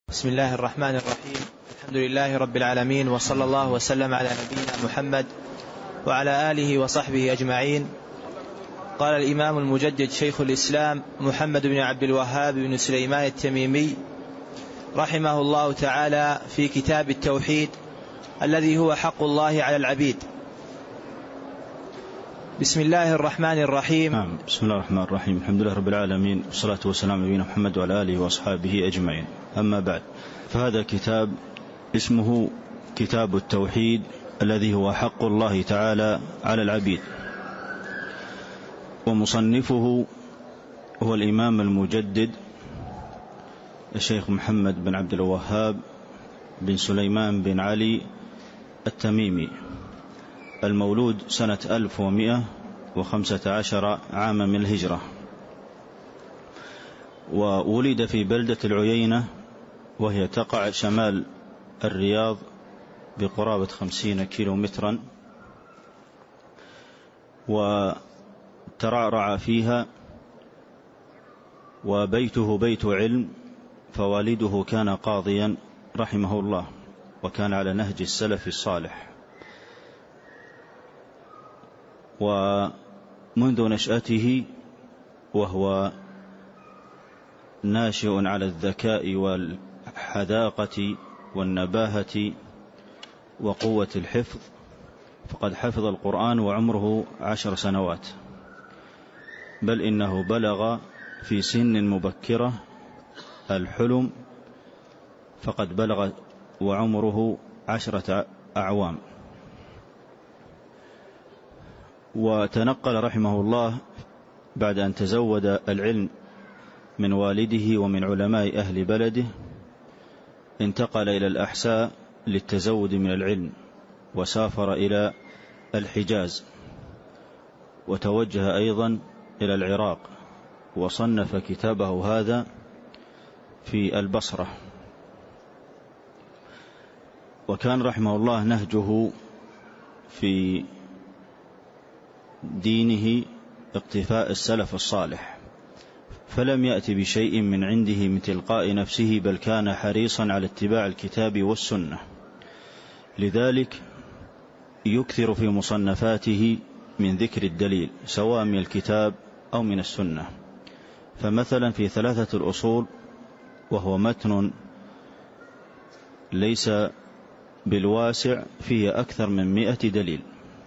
بسم الله الرحمن الرحيم. الحمد لله رب العالمين، وصلى الله وسلم على نبينا محمد وعلى آله وصحبه أجمعين. قال الإمام المجدد شيخ الإسلام محمد بن عبد الوهاب بن سليمان التميمي رحمه الله تعالى في كتاب التوحيد الذي هو حق الله على العبيد. بسم الله الرحمن الرحيم. بسم الله الرحمن الرحيم. الحمد لله رب العالمين، والصلاة والسلام على نبينا محمد وعلى آله وأصحابه أجمعين. أما بعد، فهذا كتاب اسمه كتاب التوحيد الذي هو حق الله تعالى على العبيد، ومصنفه هو الإمام المجدد الشيخ محمد بن عبد الوهاب بن سليمان بن علي التميمي، المولود سنة 1115 عاما من الهجرة، وولد في بلدة العيينة، وهي تقع شمال الرياض بقرابة 50 كيلومترا، وترعرع فيها، وبيته بيت علم، فوالده كان قاضيا رحمه الله، وكان على نهج السلف الصالح. ومنذ نشأته وهو ناشئ على الذكاء والحذاقة والنباهة وقوة الحفظ، فقد حفظ القرآن وعمره 10 سنوات، بل إنه بلغ في سن مبكرة الحلم، فقد بلغ وعمره 10 أعوام. وتنقل رحمه الله بعد أن تزود العلم من والده ومن علماء أهل بلده، انتقل إلى الأحساء للتزود من العلم، وسافر إلى الحجاز، وتوجه أيضا إلى العراق، وصنف كتابه هذا في البصرة. وكان رحمه الله نهجه في دينه اقتفاء السلف الصالح، فلم يأتي بشيء من عنده من تلقاء نفسه، بل كان حريصا على اتباع الكتاب والسنة. لذلك يكثر في مصنفاته من ذكر الدليل، سواء من الكتاب أو من السنة. فمثلا في 3 الأصول، وهو متن ليس بالواسع، فيه أكثر من 100 دليل،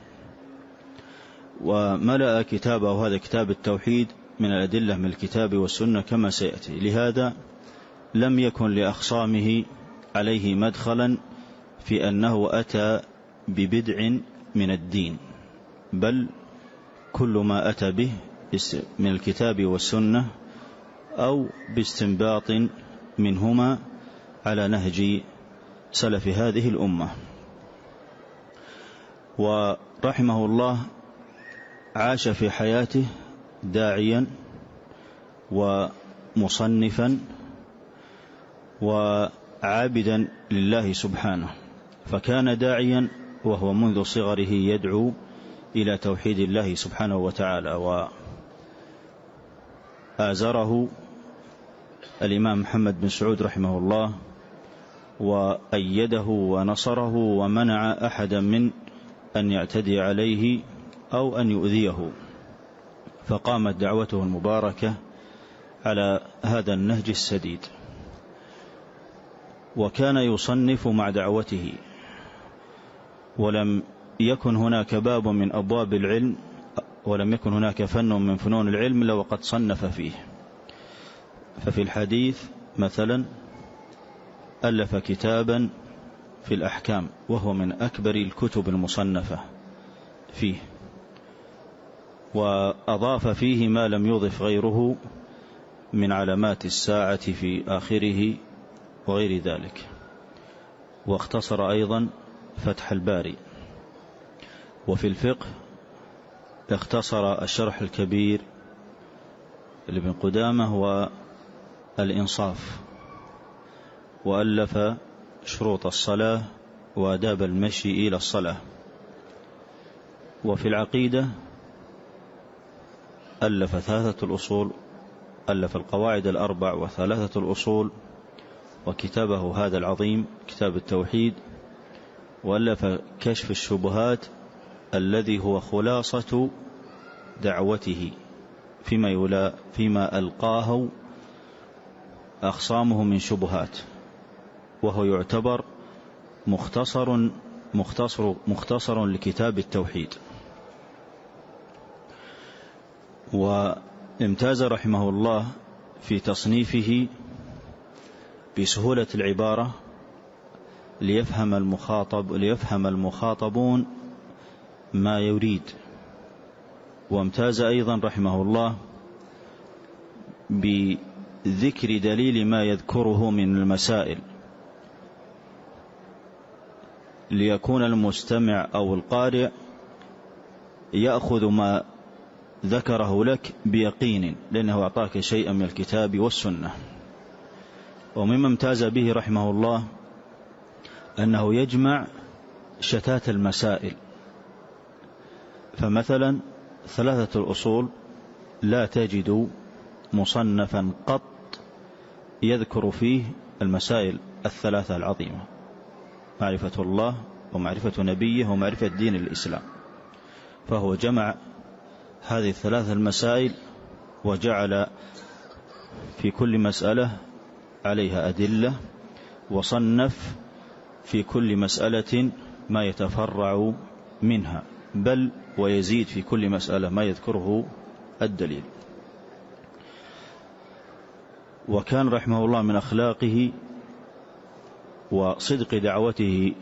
وملأ كتابه هذا كتاب التوحيد من الأدلة من الكتاب والسنة كما سيأتي. لهذا لم يكن لأخصامه عليه مدخلا في أنه أتى ببدع من الدين، بل كل ما أتى به من الكتاب والسنة أو باستنباط منهما على نهج سلف هذه الأمة. ورحمه الله عاش في حياته داعيا ومصنفا وعابدا لله سبحانه، فكان داعيا وهو منذ صغره يدعو إلى توحيد الله سبحانه وتعالى. وآزره الإمام محمد بن سعود رحمه الله، وأيده ونصره، ومنع أحدا من أن يعتدي عليه أو أن يؤذيه، فقامت دعوته المباركة على هذا النهج السديد. وكان يصنف مع دعوته، ولم يكن هناك باب من أبواب العلم، ولم يكن هناك فن من فنون العلم إلا وقد صنف فيه. ففي الحديث مثلا ألف كتابا في الأحكام، وهو من أكبر الكتب المصنفة فيه، وأضاف فيه ما لم يضف غيره من علامات الساعة في آخره وغير ذلك. واختصر أيضا فتح الباري. وفي الفقه اختصر الشرح الكبير لابن قدامة والإنصاف، وألف شروط الصلاة وآداب المشي إلى الصلاة. وفي العقيدة ألف 3 الأصول، ألف القواعد 4 و3 الأصول، وكتابه هذا العظيم كتاب التوحيد، وألف كشف الشبهات الذي هو خلاصة دعوته فيما ألقاه أخصامه من شبهات، وهو يعتبر مختصر لكتاب التوحيد. وامتاز رحمه الله في تصنيفه بسهولة العبارة ليفهم المخاطبون ما يريد. وامتاز أيضا رحمه الله بذكر دليل ما يذكره من المسائل، ليكون المستمع أو القارئ يأخذ ما ذكره لك بيقين، لأنه أعطاك شيئا من الكتاب والسنة. ومما امتاز به رحمه الله أنه يجمع شتات المسائل. فمثلا 3 الأصول لا تجد مصنفا قط يذكر فيه المسائل 3 العظيمة: معرفة الله ومعرفة نبيه ومعرفة دين الإسلام. فهو جمع هذه 3 المسائل وجعل في كل مسألة عليها أدلة، وصنف في كل مسألة ما يتفرع منها، بل ويزيد في كل مسألة ما يذكره الدليل. وكان رحمه الله من أخلاقه وصدق دعوته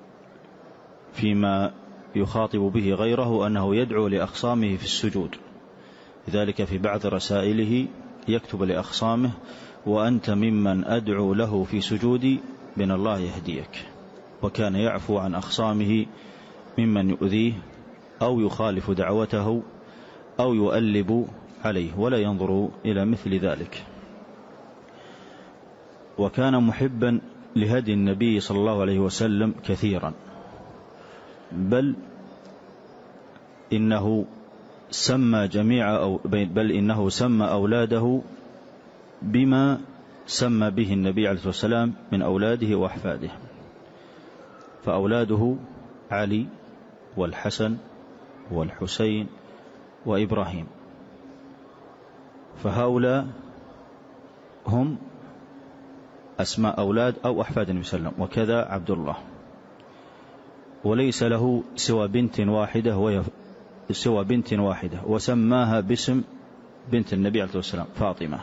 فيما يخاطب به غيره أنه يدعو لأخصامه في السجود. لذلك في بعض رسائله يكتب لأخصامه: وأنت ممن أدعو له في سجودي بأن الله يهديك. وكان يعفو عن أخصامه ممن يؤذيه أو يخالف دعوته أو يؤلب عليه، ولا ينظر إلى مثل ذلك. وكان محبا لهدي النبي صلى الله عليه وسلم كثيرا، بل إنه سمى أولاده بما سمى به النبي عليه الصلاة والسلام من أولاده وأحفاده. فأولاده علي والحسن والحسين وإبراهيم، فهؤلاء هم أسماء أولاد أو أحفاد النبي صلى الله عليه وسلم. وكذا عبد الله، وليس له سوى بنت واحدة وسماها باسم بنت النبي عليه الصلاة والسلام فاطمة.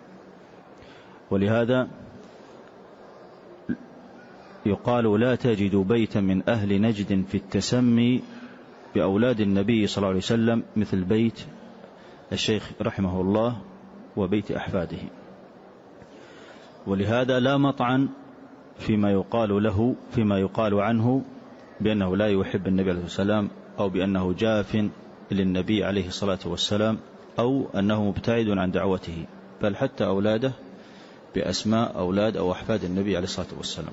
ولهذا يقال: لا تجد بيتا من أهل نجد في التسمي بأولاد النبي صلى الله عليه وسلم مثل بيت الشيخ رحمه الله وبيت أحفاده. ولهذا لا مطعن فيما يقال عنه بأنه لا يحب النبي عليه الصلاة والسلام، أو بأنه جاف للنبي عليه الصلاة والسلام، أو أنه مبتعد عن دعوته، بل حتى أولاده بأسماء أولاد أو أحفاد النبي عليه الصلاة والسلام.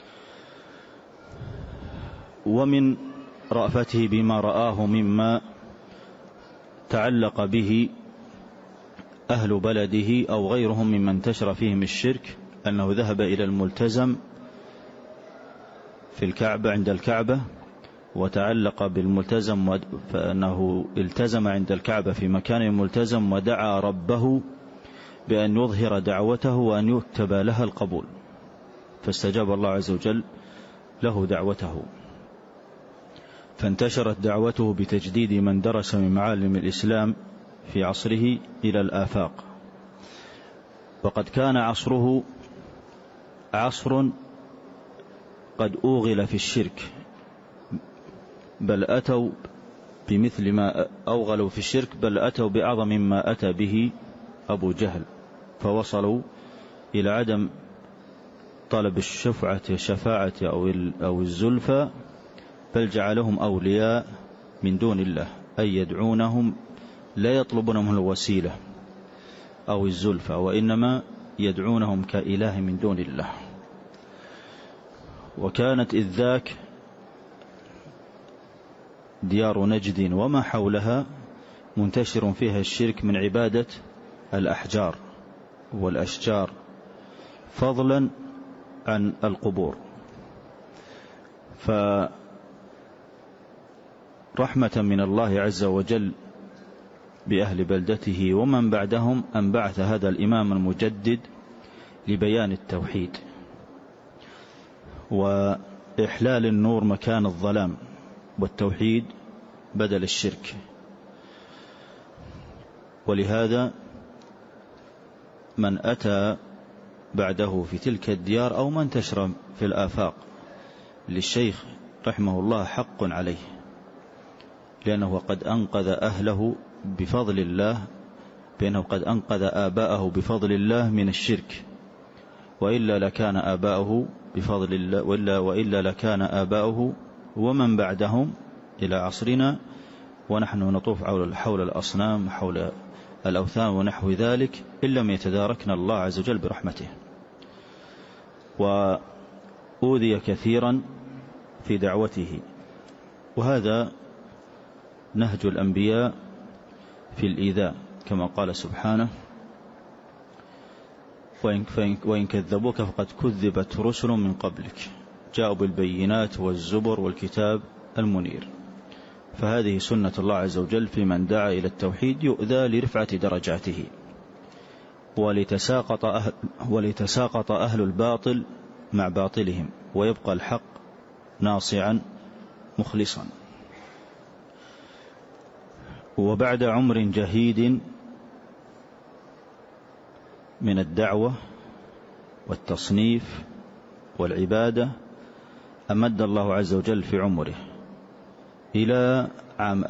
ومن رأفته بما رآه مما تعلق به أهل بلده أو غيرهم ممن انتشر فيهم الشرك، أنه ذهب إلى الملتزم في الكعبة عند الكعبة وتعلق بالملتزم، فأنه التزم عند الكعبة في مكان الملتزم ودعا ربه بأن يظهر دعوته وأن يكتب لها القبول، فاستجاب الله عز وجل له دعوته، فانتشرت دعوته بتجديد من درس من معالم الإسلام في عصره إلى الآفاق. وقد كان عصره عصر قد أوغل في الشرك، بل أتوا بمثل ما أوغلوا في الشرك، بل أتوا بأعظم مما أتى به أبو جهل، فوصلوا إلى عدم طلب الشفاعة أو الزلفى، بل جعلهم أولياء من دون الله، أي يدعونهم لا يطلبونهم الوسيلة أو الزلفى، وإنما يدعونهم كإله من دون الله. وكانت إذ ذاك ديار نجد وما حولها منتشر فيها الشرك من عبادة الأحجار والأشجار، فضلا عن القبور. فرحمة من الله عز وجل بأهل بلدته ومن بعدهم أن بعث هذا الإمام المجدد لبيان التوحيد وإحلال النور مكان الظلام، والتوحيد بدل الشرك. ولهذا من أتى بعده في تلك الديار أو من تشرب في الآفاق للشيخ رحمه الله حق عليه، لأنه قد أنقذ أهله بفضل الله، بأنه قد أنقذ آباءه بفضل الله من الشرك، وإلا لكان آباؤه بفضل الله وإلا لكان آباؤه ومن بعدهم إلى عصرنا ونحن نطوف حول الأصنام حول الأوثان ونحو ذلك إن لم يتداركنا الله عز وجل برحمته. وأوذي كثيرا في دعوته، وهذا نهج الأنبياء في الإيذاء كما قال سبحانه: وإن كذبوك فقد كذبت رسل من قبلك جاءوا بالبينات والزبر والكتاب المنير. فهذه سنة الله عز وجل في من دعا إلى التوحيد، يؤذى لرفعة درجاته ولتساقط أهل الباطل مع باطلهم ويبقى الحق ناصعا مخلصا. وبعد عمر جهيد من الدعوة والتصنيف والعبادة أمد الله عز وجل في عمره إلى عام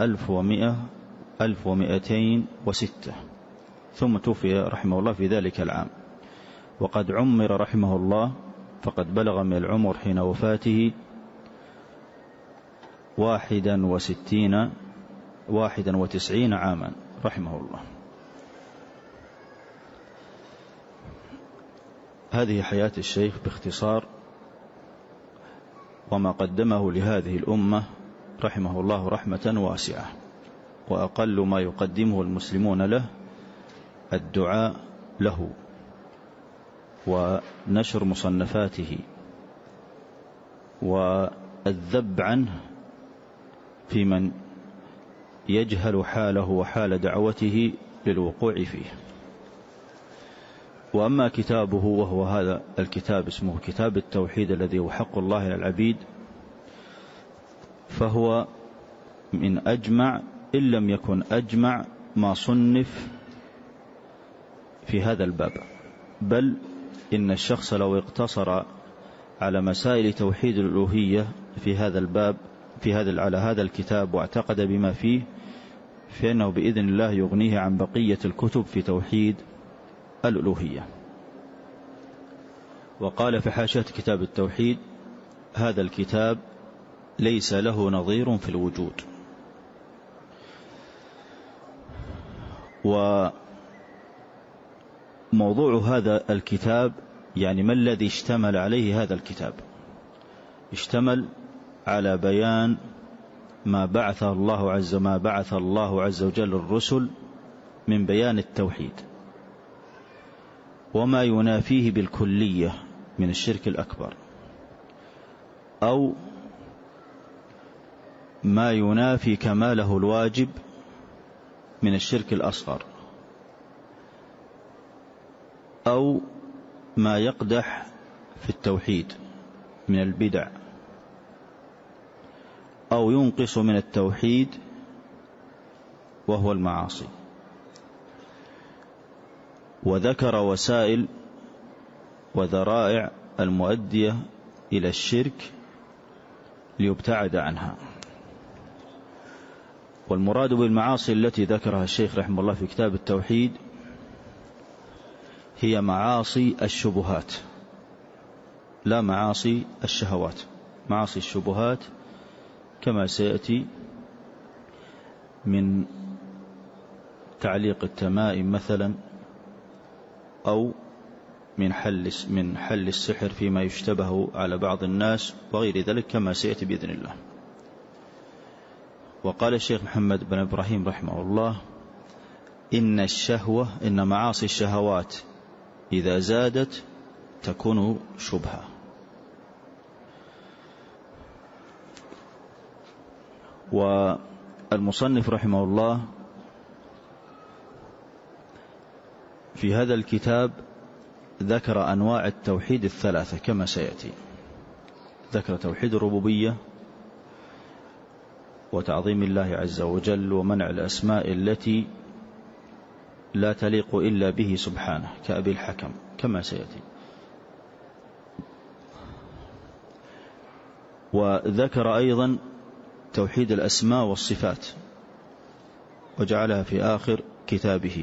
1206، ثم توفي رحمه الله في ذلك العام. وقد عمر رحمه الله فقد بلغ من العمر حين وفاته 91 عاما رحمه الله. هذه حياة الشيخ باختصار وما قدمه لهذه الأمة رحمه الله رحمة واسعة. وأقل ما يقدمه المسلمون له الدعاء له ونشر مصنفاته والذب عنه في من يجهل حاله وحال دعوته للوقوع فيه. وأما كتابه وهو هذا الكتاب اسمه كتاب التوحيد الذي هو حق الله على العبيد، فهو من أجمع إن لم يكن أجمع ما صنف في هذا الباب. بل إن الشخص لو اقتصر على مسائل توحيد الألوهية في هذا الباب على هذا الكتاب واعتقد بما فيه، فإنه بإذن الله يغنيه عن بقية الكتب في توحيد الألوهية. وقال في حاشية كتاب التوحيد: هذا الكتاب ليس له نظير في الوجود. وموضوع هذا الكتاب يعني ما الذي اشتمل عليه هذا الكتاب؟ اشتمل على بيان ما بعث الله عز وجل الرسل من بيان التوحيد وما ينافيه بالكلية من الشرك الأكبر، أو ما ينافي كماله الواجب من الشرك الأصغر، أو ما يقدح في التوحيد من البدع، أو ينقص من التوحيد وهو المعاصي. وذكر وسائل وذرائع المؤدية إلى الشرك ليبتعد عنها. والمراد بالمعاصي التي ذكرها الشيخ رحمه الله في كتاب التوحيد هي معاصي الشبهات، لا معاصي الشهوات. معاصي الشبهات كما سيأتي من تعليق التمائم مثلا، أو من حل السحر فيما يشتبه على بعض الناس وغير ذلك كما سيأتي بإذن الله. وقال الشيخ محمد بن إبراهيم رحمه الله: إن معاصي الشهوات إذا زادت تكون شبهة. والمصنف رحمه الله في هذا الكتاب ذكر أنواع التوحيد الثلاثة كما سيأتي. ذكر توحيد الربوبية وتعظيم الله عز وجل ومنع الأسماء التي لا تليق إلا به سبحانه كأبي الحكم كما سيأتي. وذكر أيضا توحيد الأسماء والصفات وجعلها في آخر كتابه.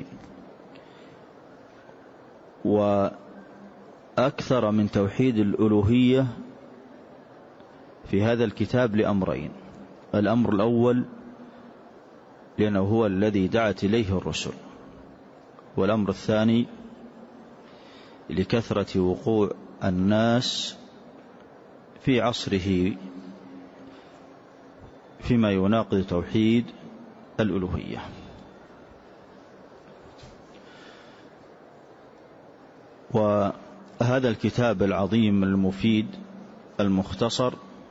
وأكثر من توحيد الألوهية في هذا الكتاب لأمرين: الأمر الأول لأنه هو الذي دعت إليه الرسل، والأمر الثاني لكثرة وقوع الناس في عصره فيما يناقض توحيد الألوهية. وهذا الكتاب العظيم المفيد المختصر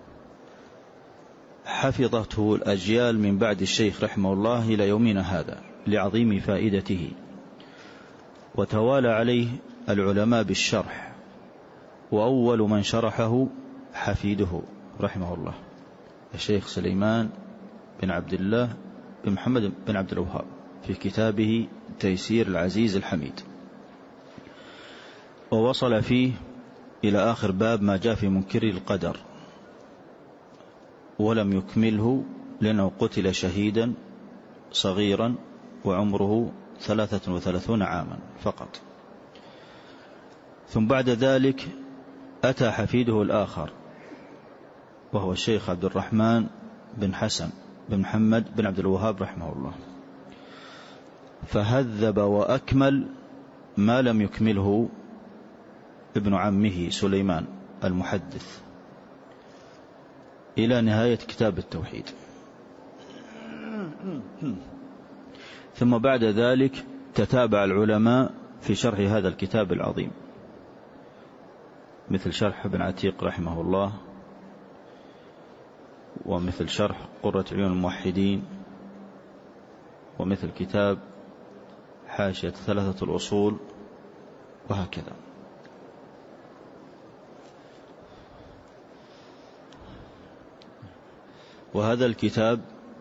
حفظته الأجيال من بعد الشيخ رحمه الله إلى يومنا هذا لعظيم فائدته، وتوالى عليه العلماء بالشرح، وأول من شرحه حفيده رحمه الله الشيخ سليمان بن عبد الله بن محمد بن عبد الوهاب في كتابه تيسير العزيز الحميد، ووصل فيه إلى آخر باب ما جاء في منكر القدر، ولم يكمله لأنه قتل شهيدا صغيرا وعمره 33 عاما فقط. ثم بعد ذلك أتى حفيده الآخر وهو الشيخ عبد الرحمن بن حسن بن محمد بن عبد الوهاب رحمه الله، فهذب وأكمل ما لم يكمله ابن عمه سليمان المحدث إلى نهاية كتاب التوحيد. ثم بعد ذلك تتابع العلماء في شرح هذا الكتاب العظيم، مثل شرح ابن عتيق رحمه الله، ومثل شرح قرة عيون الموحدين، ومثل كتاب حاشية 3 الأصول، وهكذا. وهذا الكتاب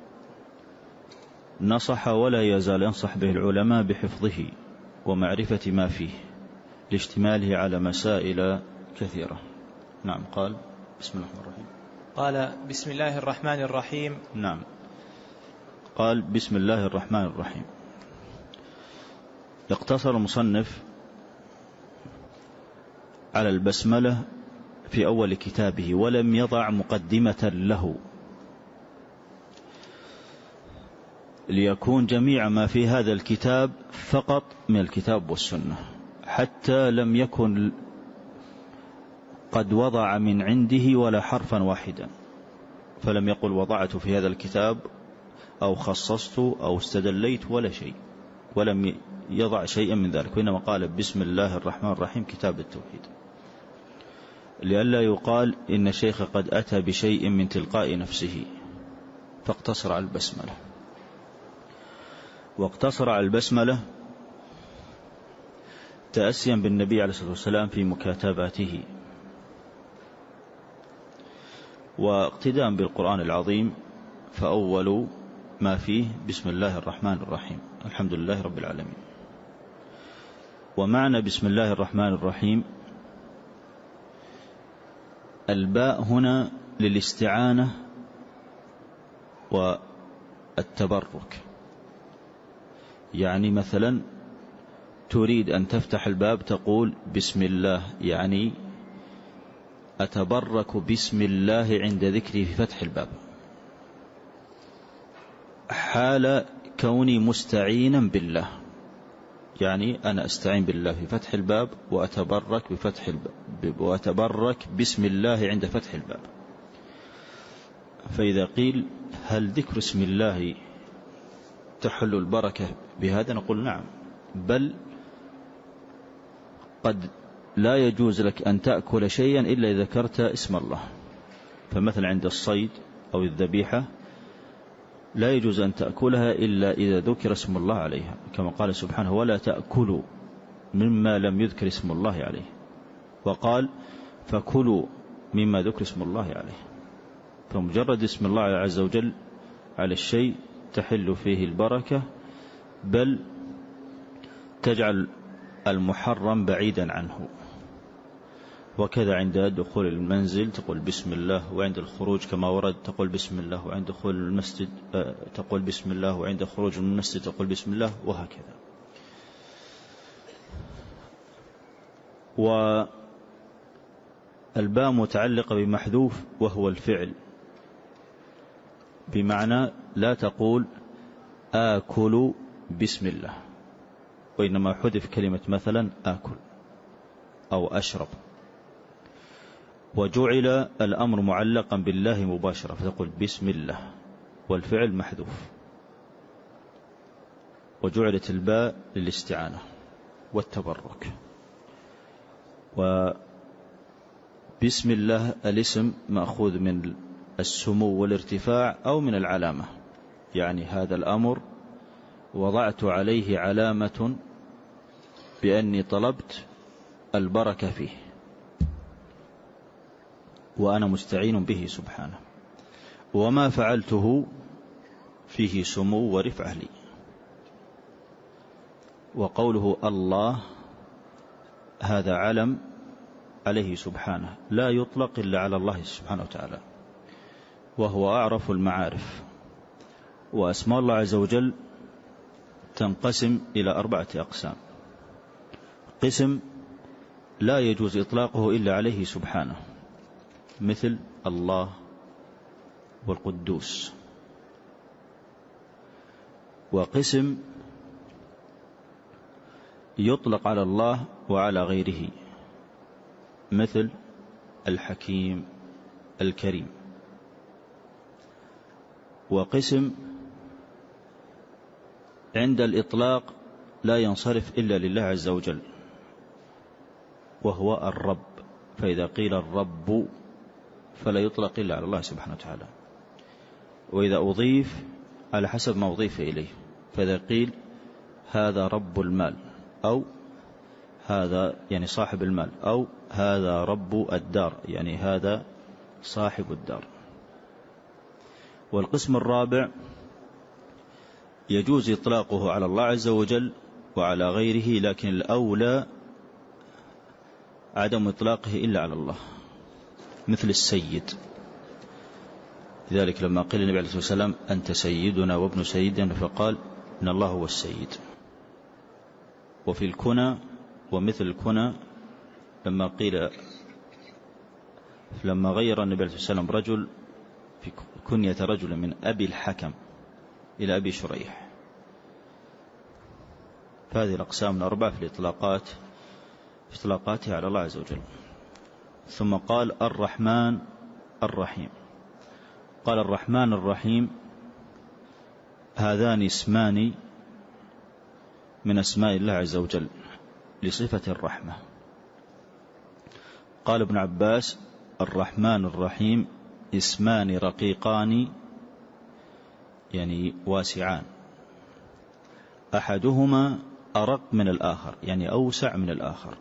نصح ولا يزال ينصح به العلماء بحفظه ومعرفة ما فيه لاشتماله على مسائل كثيرة. نعم. قال بسم الله الرحمن الرحيم. قال بسم الله الرحمن الرحيم. نعم. قال بسم الله الرحمن الرحيم. اقتصر المصنف على البسملة في أول كتابه ولم يضع مقدمة له، ليكون جميع ما في هذا الكتاب فقط من الكتاب والسنة، حتى لم يكن قد وضع من عنده ولا حرفا واحدا، فلم يقل وضعت في هذا الكتاب أو خصصت أو استدليت ولا شيء، ولم يضع شيئا من ذلك، وإنما قال بسم الله الرحمن الرحيم كتاب التوحيد، لئلا يقال إن الشيخ قد أتى بشيء من تلقاء نفسه، فاقتصر على البسملة. واقتصر على البسملة تأسيا بالنبي عليه الصلاة والسلام في مكاتباته، واقتداء بالقرآن العظيم، فأول ما فيه بسم الله الرحمن الرحيم الحمد لله رب العالمين. ومعنى بسم الله الرحمن الرحيم الباء هنا للاستعانة والتبرك، يعني مثلا تريد أن تفتح الباب تقول بسم الله، يعني أتبرك بسم الله عند ذكري في فتح الباب، حال كوني مستعينا بالله، يعني أنا أستعين بالله في فتح الباب وأتبرك بفتح الباب وأتبرك بسم الله عند فتح الباب. فإذا قيل هل ذكر اسم الله تحل البركة بهذا؟ نقول نعم، بل قد لا يجوز لك أن تأكل شيئا إلا إذا ذكرت اسم الله. فمثلا عند الصيد أو الذبيحة لا يجوز أن تأكلها إلا إذا ذكر اسم الله عليها، كما قال سبحانه ولا تأكلوا مما لم يذكر اسم الله عليه، وقال فكلوا مما ذكر اسم الله عليه. فمجرد اسم الله عز وجل على الشيء تحل فيه البركة، بل تجعل المحرم بعيدا عنه. وكذا عند دخول المنزل تقول بسم الله، وعند الخروج كما ورد تقول بسم الله، وعند دخول المسجد تقول بسم الله، وعند خروج من المسجد تقول بسم الله، وهكذا. والباء متعلقة بمحذوف وهو الفعل، بمعنى لا تقول آكل بسم الله، وإنما حذف كلمة مثلا آكل أو أشرب، وجعل الأمر معلقا بالله مباشرة فتقول بسم الله والفعل محذوف، وجعلت الباء للاستعانة والتبرك. وبسم الله الاسم مأخوذ من السمو والارتفاع أو من العلامة، يعني هذا الأمر وضعت عليه علامة بأني طلبت البركة فيه وأنا مستعين به سبحانه، وما فعلته فيه سمو ورفعة لي. وقوله الله هذا علم عليه سبحانه لا يطلق إلا على الله سبحانه وتعالى، وهو أعرف المعارف. وأسماء الله عز وجل تنقسم إلى 4 أقسام. قسم لا يجوز إطلاقه إلا عليه سبحانه، مثل الله والقدوس. وقسم يطلق على الله وعلى غيره، مثل الحكيم الكريم. وقسم عند الإطلاق لا ينصرف إلا لله عز وجل، وهو الرب، فإذا قيل الرب فلا يطلق إلا على الله سبحانه وتعالى. وإذا أضيف على حسب ما أضيف إليه، فإذا قيل هذا رب المال، أو هذا يعني صاحب المال، أو هذا رب الدار يعني هذا صاحب الدار. والقسم الرابع يجوز إطلاقه على الله عز وجل وعلى غيره، لكن الأولى عدم إطلاقه إلا على الله، مثل السيد. لذلك لما قيل النبي عليه الصلاة والسلام أنت سيدنا وابن سيدنا، فقال إن الله هو السيد. وفي الكنى ومثل الكنى لما قيل لما غير النبي عليه الصلاة والسلام رجل في كنية رجل من أبي الحكم إلى أبي شريح. فهذه الأقسام الأربعة في إطلاقاتها على الله عز وجل. ثم قال الرحمن الرحيم. قال الرحمن الرحيم هذان اسمان من أسماء الله عز وجل لصفة الرحمة. قال ابن عباس الرحمن الرحيم اسمان رقيقان يعني واسعان، أحدهما أرق من الآخر يعني أوسع من الآخر.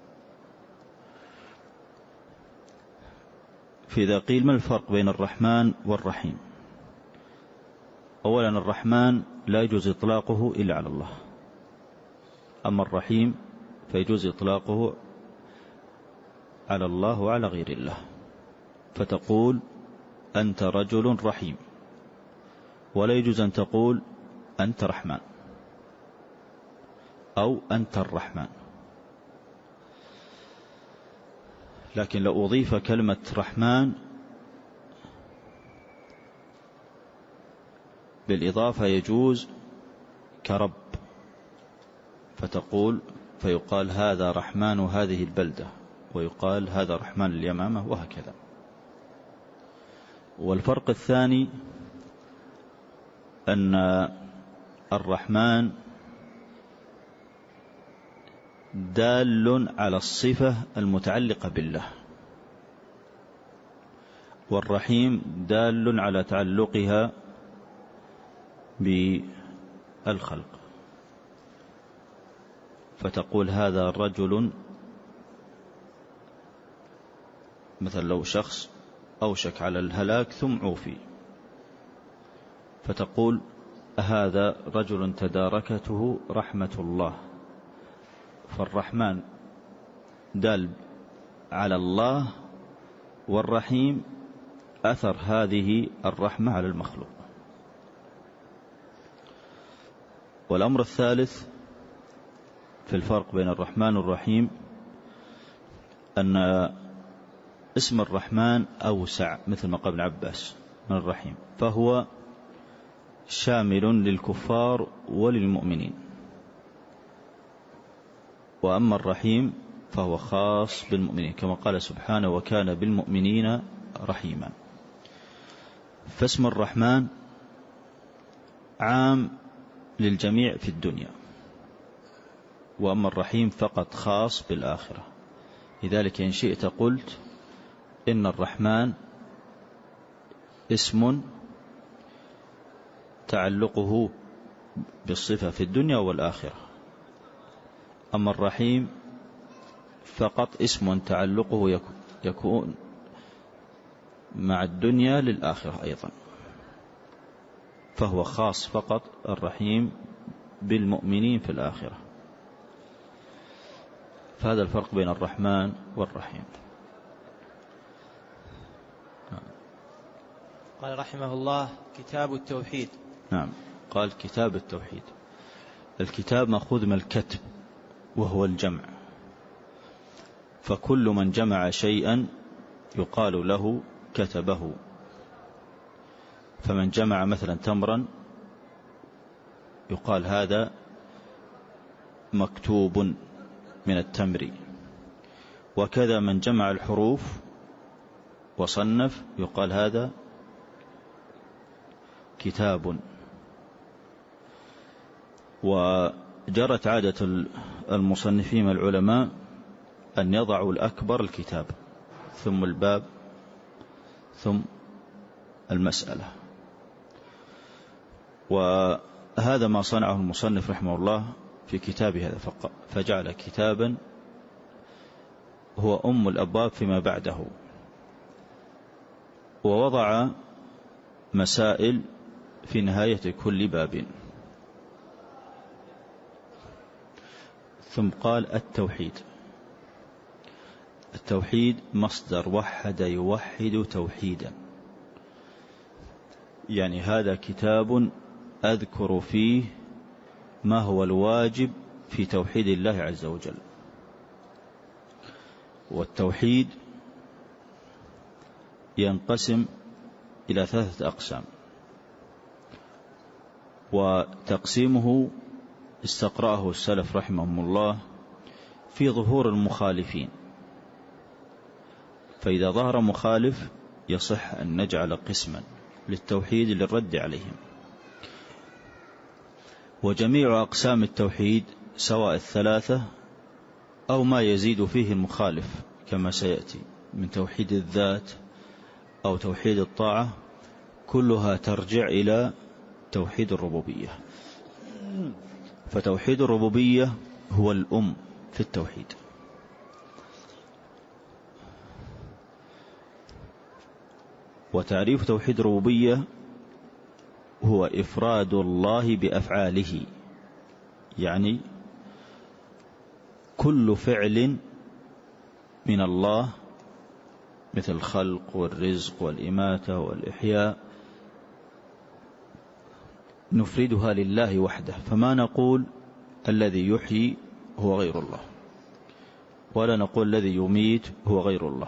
فإذا قيل ما الفرق بين الرحمن والرحيم؟ أولا الرحمن لا يجوز إطلاقه إلا على الله، أما الرحيم فيجوز إطلاقه على الله وعلى غير الله، فتقول أنت رجل رحيم، ولا يجوز أن تقول أنت رحمن أو أنت الرحمن. لكن لو أضيف كلمة رحمن بالإضافة يجوز كرب، فيقال هذا رحمن هذه البلدة، ويقال هذا رحمن اليمامة، وهكذا. والفرق الثاني أن الرحمن دال على الصفة المتعلقة بالله، والرحيم دال على تعلقها بالخلق، فتقول هذا رجل، مثل لو شخص أوشك على الهلاك ثم عوفي، فتقول هذا رجل تداركته رحمة الله، فالرحمن دال على الله، والرحيم أثر هذه الرحمة على المخلوق. والأمر الثالث في الفرق بين الرحمن والرحيم أن اسم الرحمن أوسع، مثل ما قال ابن عباس، من الرحيم، فهو شامل للكفار وللمؤمنين، وأما الرحيم فهو خاص بالمؤمنين، كما قال سبحانه وكان بالمؤمنين رحيما. فاسم الرحمن عام للجميع في الدنيا، وأما الرحيم فقط خاص بالآخرة. لذلك إن شئت قلت إن الرحمن اسم تعلقه بالصفة في الدنيا والآخرة، أما الرحيم فقط اسم تعلقه يكون مع الدنيا للآخرة أيضا، فهو خاص فقط الرحيم بالمؤمنين في الآخرة. فهذا الفرق بين الرحمن والرحيم. قال رحمه الله كتاب التوحيد. نعم، قال كتاب التوحيد. الكتاب مأخوذ من الكتب وهو الجمع، فكل من جمع شيئا يقال له كتبه. فمن جمع مثلا تمرا يقال هذا مكتوب من التمر، وكذا من جمع الحروف وصنف يقال هذا كتاب. وجرت عادة المصنفين العلماء أن يضعوا الأكبر الكتاب، ثم الباب، ثم المسألة. وهذا ما صنعه المصنف رحمه الله في كتابه هذا، فجعل كتابا هو أم الأبواب فيما بعده، ووضع مسائل في نهاية كل باب. ثم قال التوحيد. التوحيد مصدر وحد يوحد توحيدا، يعني هذا كتاب أذكر فيه ما هو الواجب في توحيد الله عز وجل. والتوحيد ينقسم إلى 3 أقسام، وتقسيمه استقرأه السلف رحمهم الله في ظهور المخالفين، فإذا ظهر مخالف يصح أن نجعل قسما للتوحيد للرد عليهم. وجميع أقسام التوحيد سواء 3 أو ما يزيد فيه المخالف كما سيأتي من توحيد الذات أو توحيد الطاعة، كلها ترجع إلى توحيد الربوبية. فتوحيد الربوبية هو الأم في التوحيد. وتعريف توحيد الربوبية هو إفراد الله بأفعاله، يعني كل فعل من الله مثل الخلق والرزق والإماتة والإحياء نفردها لله وحده، فما نقول الذي يحيي هو غير الله، ولا نقول الذي يميت هو غير الله.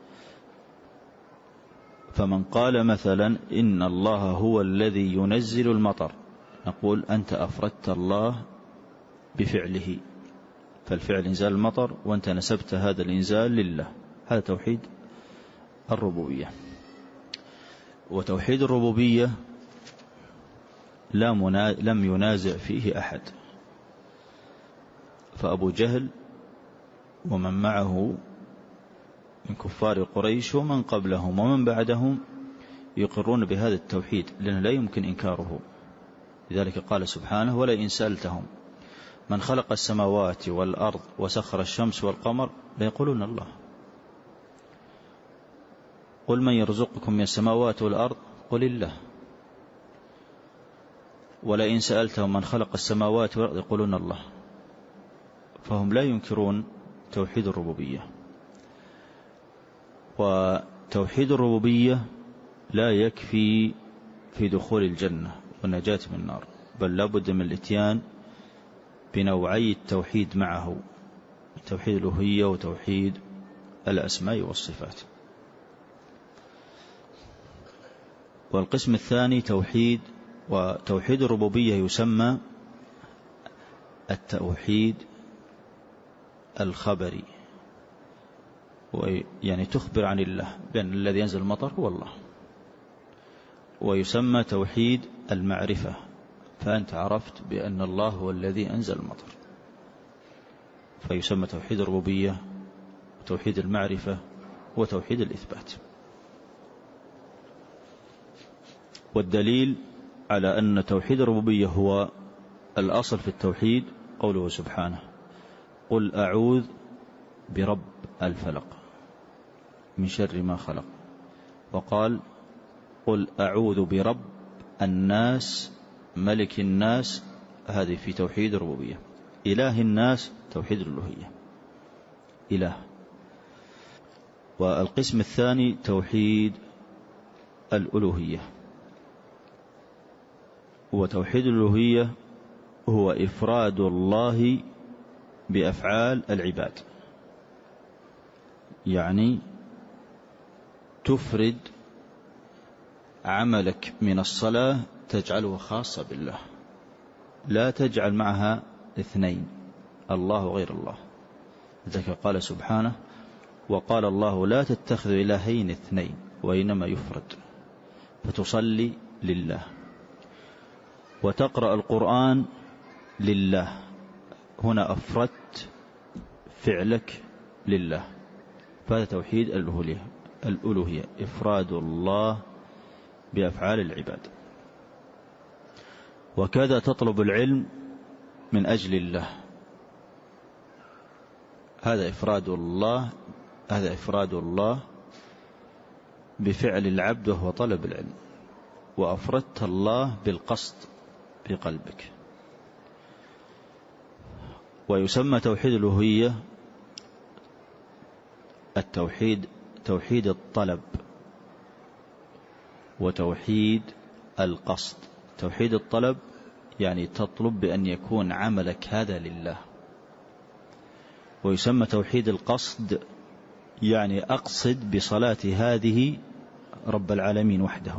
فمن قال مثلا إن الله هو الذي ينزل المطر، نقول أنت أفردت الله بفعله، فالفعل إنزال المطر وأنت نسبت هذا الإنزال لله. هذا توحيد الربوبية. وتوحيد الربوبية لم ينازع فيه أحد، فأبو جهل ومن معه من كفار قريش ومن قبلهم ومن بعدهم يقرون بهذا التوحيد، لأنه لا يمكن إنكاره. لذلك قال سبحانه: ولئن سألتهم من خلق السماوات والأرض وسخر الشمس والقمر ليقولون الله. قل من يرزقكم من السماوات والأرض قل الله. ولئن سألتهم من خلق السماوات والأرض يقولون الله. فهم لا ينكرون توحيد الربوبية. وتوحيد الربوبية لا يكفي في دخول الجنة والنجاة من النار، بل لا بد من الاتيان بنوعي التوحيد معه: توحيد الألوهية وتوحيد الأسماء والصفات. والقسم الثاني وتوحيد الربوبية يسمى التوحيد الخبري، يعني تخبر عن الله بأن الذي ينزل المطر هو الله. ويسمى توحيد المعرفة، فأنت عرفت بأن الله هو الذي أنزل المطر، فيسمى توحيد الربوبية وتوحيد المعرفة وتوحيد الإثبات. والدليل على أن توحيد الربوبية هو الأصل في التوحيد قوله سبحانه: قل أعوذ برب الفلق من شر ما خلق. وقال: قل أعوذ برب الناس ملك الناس، هذه في توحيد الربوبية. إله الناس توحيد الألوهية، إله. والقسم الثاني توحيد الألوهية. وتوحيد الألوهية هو إفراد الله بأفعال العباد، يعني تفرد عملك من الصلاة تجعله خاصة بالله، لا تجعل معها اثنين، الله وغير الله. لذلك قال سبحانه: وقال الله لا تتخذوا إلهين اثنين وإنما يفرد، فتصلي لله وتقرأ القرآن لله. هنا أفردت فعلك لله، فهذا توحيد الألوهية، إفراد الله بأفعال العباد. وكذا تطلب العلم من أجل الله، هذا إفراد الله بفعل العبد وهو طلب العلم، وأفردت الله بالقصد في قلبك. ويسمى توحيد الألوهية توحيد الطلب وتوحيد القصد. توحيد الطلب يعني تطلب بأن يكون عملك هذا لله. ويسمى توحيد القصد يعني أقصد بصلاتي هذه رب العالمين وحده.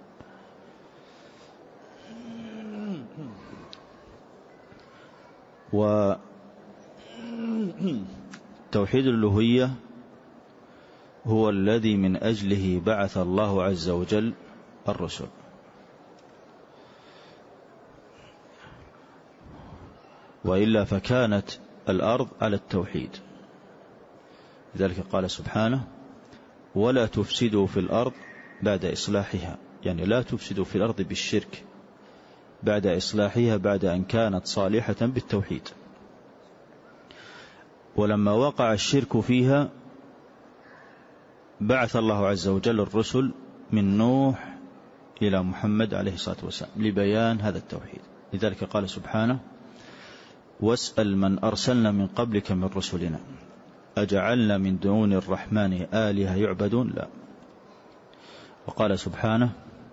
وتوحيد الألوهية هو الذي من أجله بعث الله عز وجل الرسل. وإلا فكانت الأرض على التوحيد. لذلك قال سبحانه: ولا تفسدوا في الأرض بعد إصلاحها، يعني لا تفسدوا في الأرض بالشرك بعد إصلاحها، بعد أن كانت صالحة بالتوحيد. ولما وقع الشرك فيها بعث الله عز وجل الرسل من نوح إلى محمد عليه الصلاة والسلام لبيان هذا التوحيد. لذلك قال سبحانه: واسأل من أرسلنا من قبلك من رسلنا أجعلنا من دون الرحمن آلهة يعبدون لا. وقال سبحانه: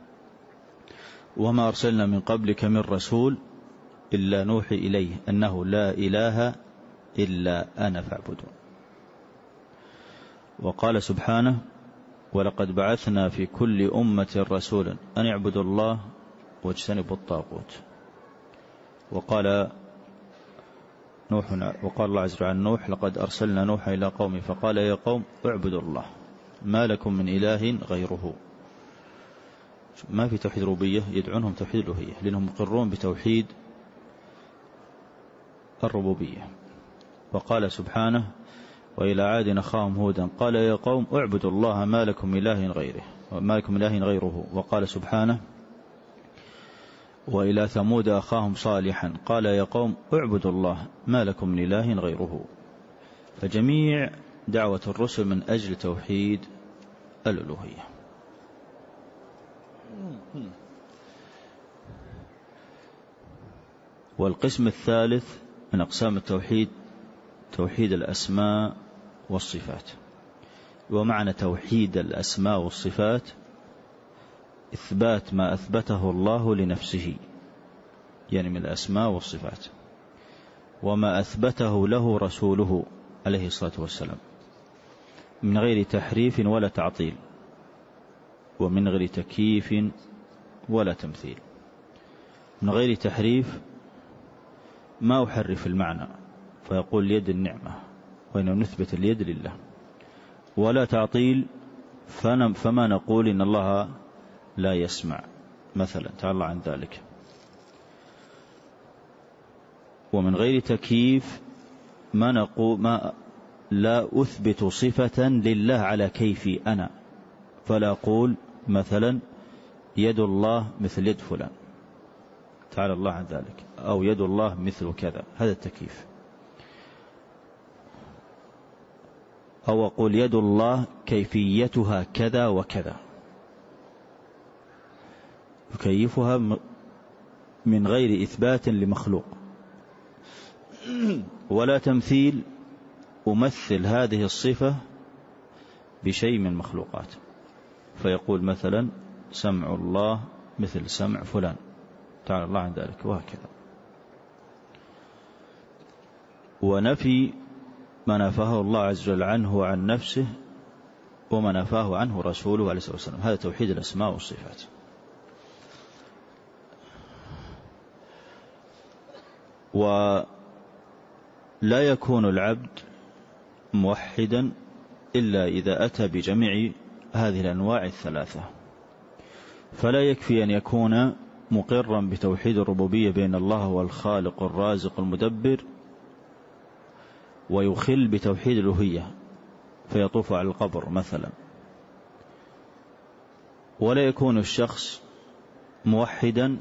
وما أرسلنا من قبلك من رسول إلا نوحي إليه أنه لا إله إلا أنا فاعبدون. وقال سبحانه: ولقد بعثنا في كل أمة رسولا أن اعبدوا الله واجتنبوا الطاغوت. وقال الله عز وجل عن نوح: لقد أرسلنا نوحا إلى قومه فقال يا قوم اعبدوا الله ما لكم من إله غيره. ما في توحيد ربوبية، يدعونهم توحيد الألوهية لأنهم مقرون بتوحيد الربوبية. وقال سبحانه: وإلى عاد أخاهم هودا قال يا قوم اعبدوا الله ما لكم من إله غيره. وقال سبحانه: وإلى ثمود أخاهم صالحا قال يا قوم اعبدوا الله ما لكم من إله غيره. فجميع دعوة الرسل من أجل توحيد الألوهية. والقسم الثالث من أقسام التوحيد توحيد الأسماء والصفات. ومعنى توحيد الأسماء والصفات إثبات ما أثبته الله لنفسه، يعني من الأسماء والصفات، وما أثبته له رسوله عليه الصلاة والسلام من غير تحريف ولا تعطيل، ومن غير تكييف ولا تمثيل. من غير تحريف ما أحرف المعنى فيقول اليد النعمة وإنه نثبت اليد لله، ولا تعطيل فما نقول إن الله لا يسمع مثلا، تعالى عن ذلك. ومن غير تكييف ما لا أثبت صفة لله على كيفي أنا، فلا أقول مثلا يد الله مثل يد فلان تعالى الله عن ذلك، أو يد الله مثل كذا، هذا التكييف. أو أقول يد الله كيفيتها كذا وكذا، يكيفها من غير إثبات لمخلوق. ولا تمثيل أمثل هذه الصفة بشيء من مخلوقات، فيقول مثلا سمع الله مثل سمع فلان تعالى الله عن ذلك، وهكذا. ونفي ما نفاه الله عز وجل عنه عن نفسه وما نفاه عنه رسوله عليه الصلاة والسلام، هذا توحيد الأسماء والصفات. ولا يكون العبد موحدا إلا إذا أتى بجميع هذه الأنواع الثلاثة. فلا يكفي أن يكون مقرا بتوحيد الربوبية بين الله هو الخالق الرازق المدبر، ويخل بتوحيد الألوهية فيطوف على القبر مثلا. ولا يكون الشخص موحدا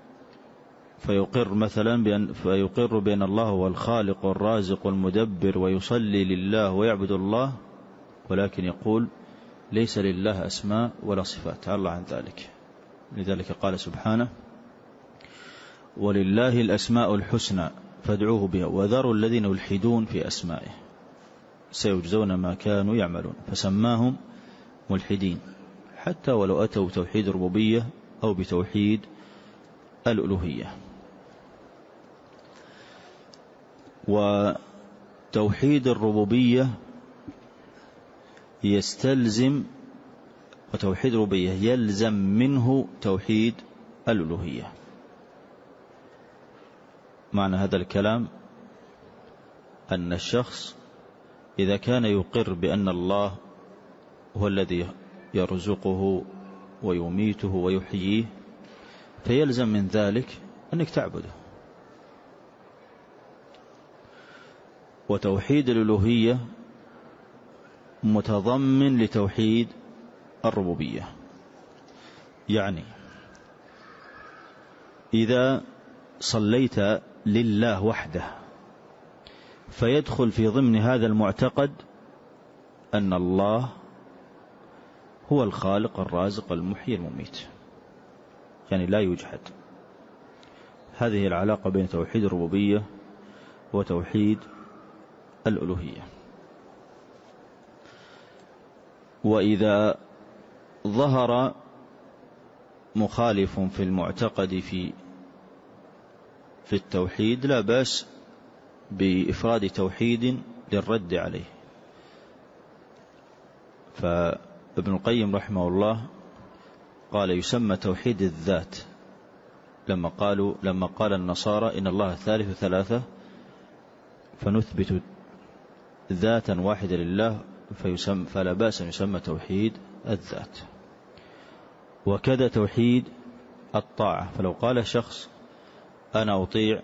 فيقر بأن الله هو الخالق الرازق المدبر ويصلي لله ويعبد الله، ولكن يقول ليس لله أسماء ولا صفات، تعالى عن ذلك. لذلك قال سبحانه ولله الأسماء الحسنى فادعوه بها وذروا الذين يلحدون في أسمائه سيجزون ما كانوا يعملون. فسماهم ملحدين حتى ولو أتوا توحيد الربوبية أو بتوحيد الألوهية. وتوحيد الربوبية يستلزم، وتوحيد الربوبية يلزم منه توحيد الألوهية. معنى هذا الكلام أن الشخص إذا كان يقر بأن الله هو الذي يرزقه ويميته ويحييه، فيلزم من ذلك أنك تعبده. وتوحيد الألوهية متضمن لتوحيد الربوبية. يعني إذا صليت لله وحده فيدخل في ضمن هذا المعتقد أن الله هو الخالق الرازق المحيي المميت، يعني لا يجحد. هذه العلاقة بين توحيد الربوبية وتوحيد الألوهية. وإذا ظهر مخالف في المعتقد في التوحيد لا بأس بإفراد توحيد للرد عليه. فابن القيم رحمه الله قال يسمى توحيد الذات لما قال النصارى إن الله ثالث ثلاثة، فنثبت ذاتا واحدة لله فلا بأس أن يسمى توحيد الذات. وكذا توحيد الطاعة، فلو قال شخص أنا أطيع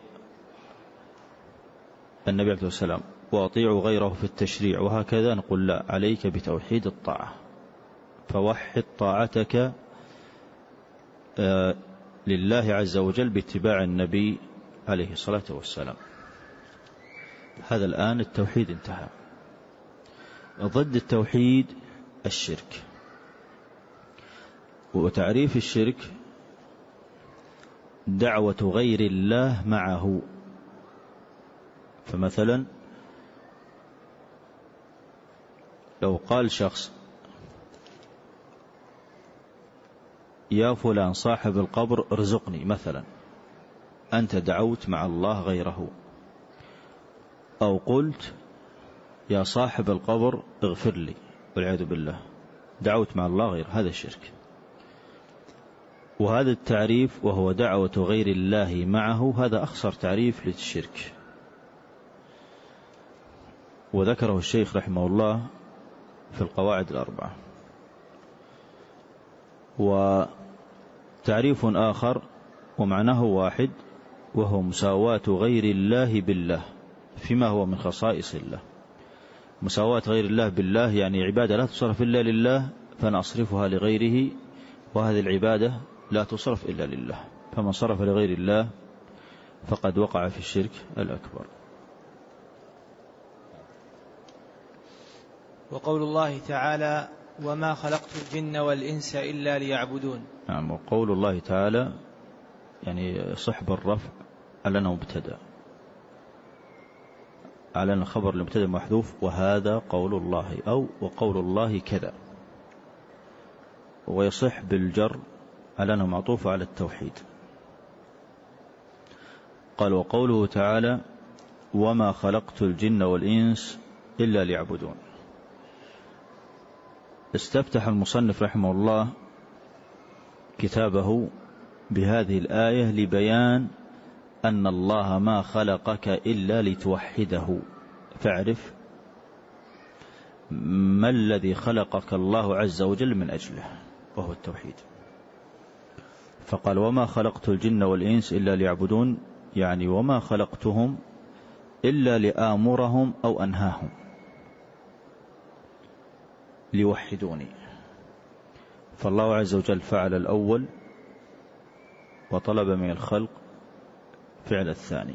النبي عليه السلام وأطيع غيره في التشريع وهكذا، نقول لا، عليك بتوحيد الطاعة، فوحد طاعتك لله عز وجل باتباع النبي عليه الصلاة والسلام. هذا الآن التوحيد انتهى. ضد التوحيد الشرك. وتعريف الشرك دعوة غير الله معه. فمثلا لو قال شخص يا فلان صاحب القبر ارزقني مثلا، أنت دعوت مع الله غيره. أو قلت يا صاحب القبر اغفر لي، والعياذ بالله، دعوت مع الله غير، هذا الشرك. وهذا التعريف وهو دعوة غير الله معه، هذا أخصر تعريف للشرك. وذكره الشيخ رحمه الله في القواعد الأربعة. وتعريف آخر ومعناه واحد، وهو مساواة غير الله بالله فيما هو من خصائص الله. مساواة غير الله بالله يعني عبادة لا تصرف إلا لله فأنا أصرفها لغيره، وهذه العبادة لا تصرف إلا لله، فمن صرف لغير الله فقد وقع في الشرك الأكبر. وقول الله تعالى وما خلقت الجن والإنس إلا ليعبدون. نعم. وقول الله تعالى يعني صحب الرفع على أنه مبتدأ، على أن خبر المبتدأ محذوف، وهذا قول الله أو وقول الله كذا. ويصح بالجر على أنه معطوف على التوحيد. قال وقوله تعالى وما خلقت الجن والإنس إلا ليعبدون. استفتح المصنف رحمه الله كتابه بهذه الآية لبيان أن الله ما خلقك إلا لتوحده، فاعرف ما الذي خلقك الله عز وجل من أجله، وهو التوحيد. فقال وما خلقت الجن والإنس إلا ليعبدون، يعني وما خلقتهم إلا لآمرهم أو أنهاهم ليوحدوني. فالله عز وجل فعل الأول وطلب من الخلق فعل الثاني.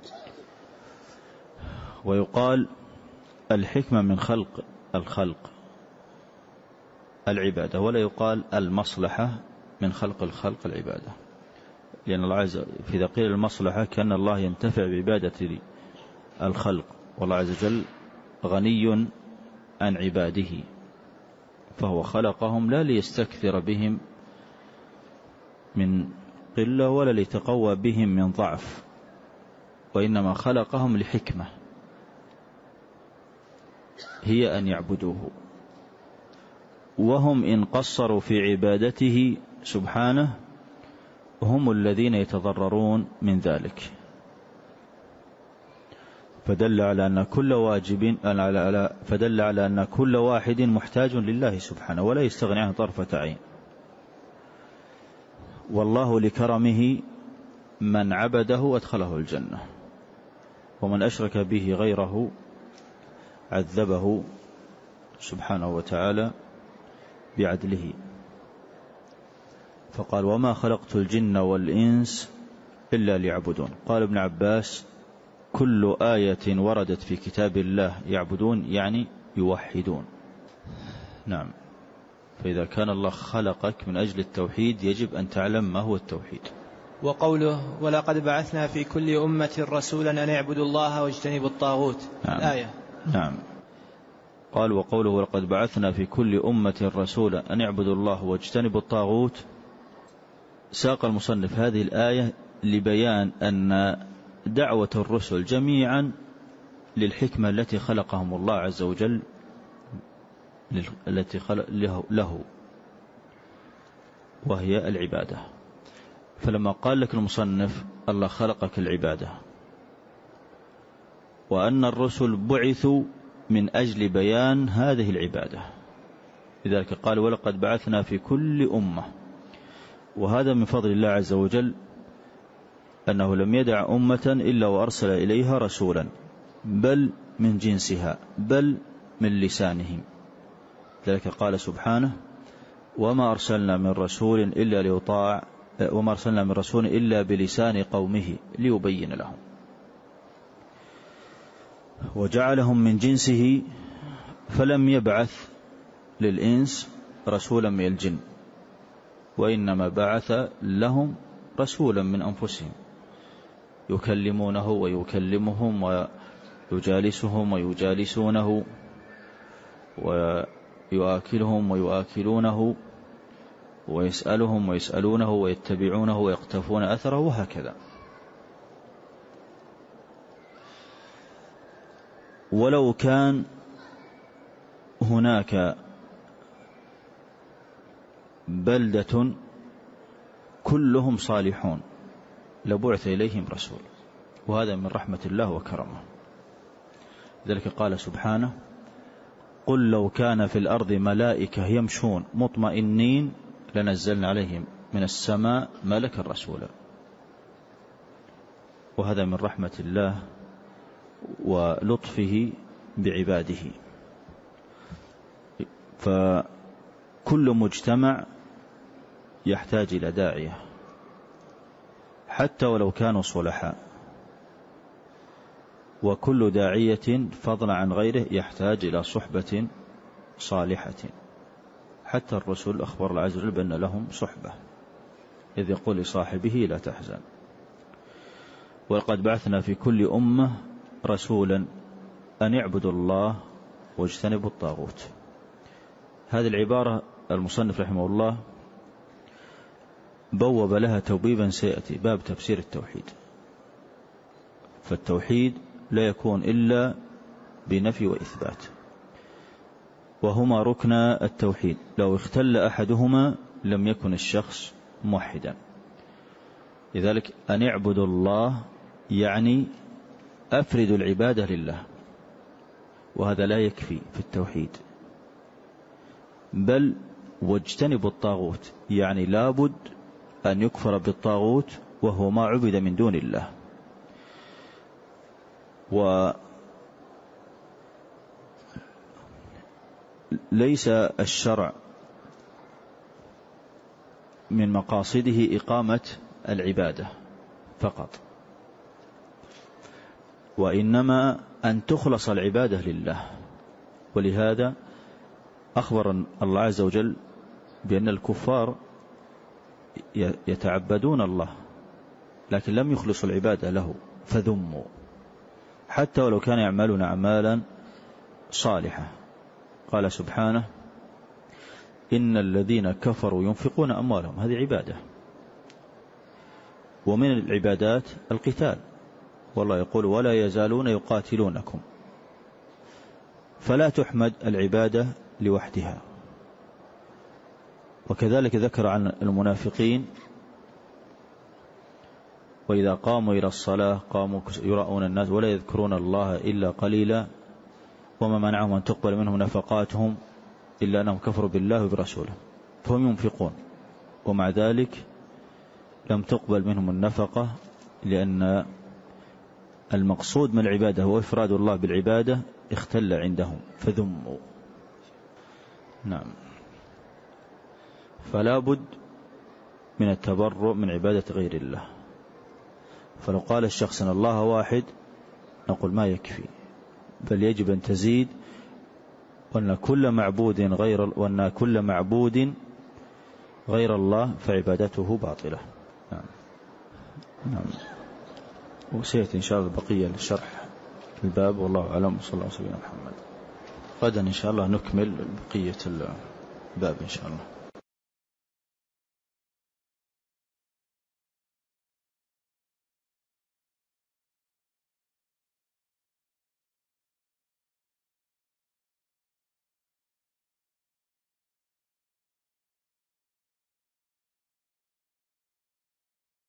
ويقال الحكمة من خلق الخلق العبادة، ولا يقال المصلحة من خلق الخلق العبادة، لأن الله عز وجل إذا قيل المصلحة كأن الله ينتفع بعبادة الخلق، والله عز وجل غني عن عباده، فهو خلقهم لا ليستكثر بهم من قلة ولا ليتقوى بهم من ضعف، وإنما خلقهم لحكمة هي أن يعبدوه. وهم إن قصروا في عبادته سبحانه هم الذين يتضررون من ذلك. فدل على أن كل واحد محتاج لله سبحانه ولا يستغني عنه طرفة عين. والله لكرمه من عبده أدخله الجنة، ومن أشرك به غيره عذبه سبحانه وتعالى بعدله. فقال وما خلقت الجن والإنس إلا ليعبدون. قال ابن عباس كل آية وردت في كتاب الله يعبدون يعني يوحدون. نعم. فإذا كان الله خلقك من أجل التوحيد يجب أن تعلم ما هو التوحيد. وقوله ولقد بعثنا في كل أمة رسولا أن اعبدوا الله واجتنبوا الطاغوت. نعم. الآية. نعم. قال وقوله ولقد بعثنا في كل أمة رسولا أن اعبدوا الله واجتنبوا الطاغوت. ساق المصنف هذه الآية لبيان أن دعوة الرسل جميعا للحكمة التي خلقهم الله عز وجل التي خلق له، وهي العبادة. فلما قال لك المصنف الله خلقك العبادة، وأن الرسل بعثوا من أجل بيان هذه العبادة، لذلك قال ولقد بعثنا في كل أمة. وهذا من فضل الله عز وجل أنه لم يدع أمة إلا وأرسل إليها رسولا، بل من جنسها، بل من لسانهم. ذلك قال سبحانه وما أرسلنا من رسول إلا ليطاع وما أرسلنا من رسول إلا بلسان قومه ليبين لهم، وجعلهم من جنسه، فلم يبعث للإنس رسولا من الجن، وإنما بعث لهم رسولا من أنفسهم يكلمونه ويكلمهم ويجالسهم ويجالسونه ويؤكلهم ويؤكلونه ويسألهم ويسألونه ويتبعونه ويقتفون أثره، وهكذا. ولو كان هناك بلدة كلهم صالحون لبعث إليهم رسول، وهذا من رحمة الله وكرمه. ذلك قال سبحانه: قل لو كان في الأرض ملائكة يمشون مطمئنين لنزلنا عليهم من السماء ملكا رسولا. وهذا من رحمة الله ولطفه بعباده. فكل مجتمع يحتاج إلى داعية حتى ولو كانوا صلحاء، وكل داعية فضلا عن غيره يحتاج إلى صحبة صالحة. حتى الرسل أخبر الله عز وجل بأن لهم صحبة، إذ يقول لصاحبه لا تحزن. ولقد بعثنا في كل أمة رسولا أن يعبدوا الله واجتنبوا الطاغوت. هذه العبارة المصنف رحمه الله بوب لها توبيبا سيأتي، باب تفسير التوحيد. فالتوحيد لا يكون إلا بنفي وإثبات، وهما ركنا التوحيد، لو اختل أحدهما لم يكن الشخص موحدا. لذلك أن يعبدوا الله يعني أفرد العبادة لله، وهذا لا يكفي في التوحيد، بل واجتنبوا الطاغوت يعني لابد أن يكفر بالطاغوت وهو ما عبد من دون الله. وليس الشرع من مقاصده إقامة العبادة فقط، وإنما أن تخلص العبادة لله. ولهذا أخبر الله عز وجل بأن الكفار يتعبدون الله لكن لم يخلصوا العبادة له فذموا، حتى ولو كان يعملون أعمالا صالحة. قال سبحانه: إن الذين كفروا ينفقون أموالهم، هذه عبادة. ومن العبادات القتال، والله يقول: ولا يزالون يقاتلونكم. فلا تحمد العبادة لوحدها. وكذلك ذكر عن المنافقين: وإذا قاموا إلى الصلاة قاموا يراءون الناس ولا يذكرون الله إلا قليلا وما منعهم أن تقبل منهم نفقاتهم إلا أنهم كفروا بالله وبرسوله. فهم ينفقون ومع ذلك لم تقبل منهم النفقة، لأن المقصود من العبادة هو إفراد الله بالعبادة اختل عندهم فذموا. نعم. فلا بد من التبرؤ من عبادة غير الله. فلو قال الشخص أن الله واحد نقول ما يكفي، بل يجب أن تزيد، وأن كل معبود غير الله فعبادته باطلة. نعم. نعم. وسيأتي إن شاء الله بقية للشرح الباب، والله أعلم. صلى الله عليه وسلم محمد. غدا إن شاء الله نكمل بقية الباب إن شاء الله.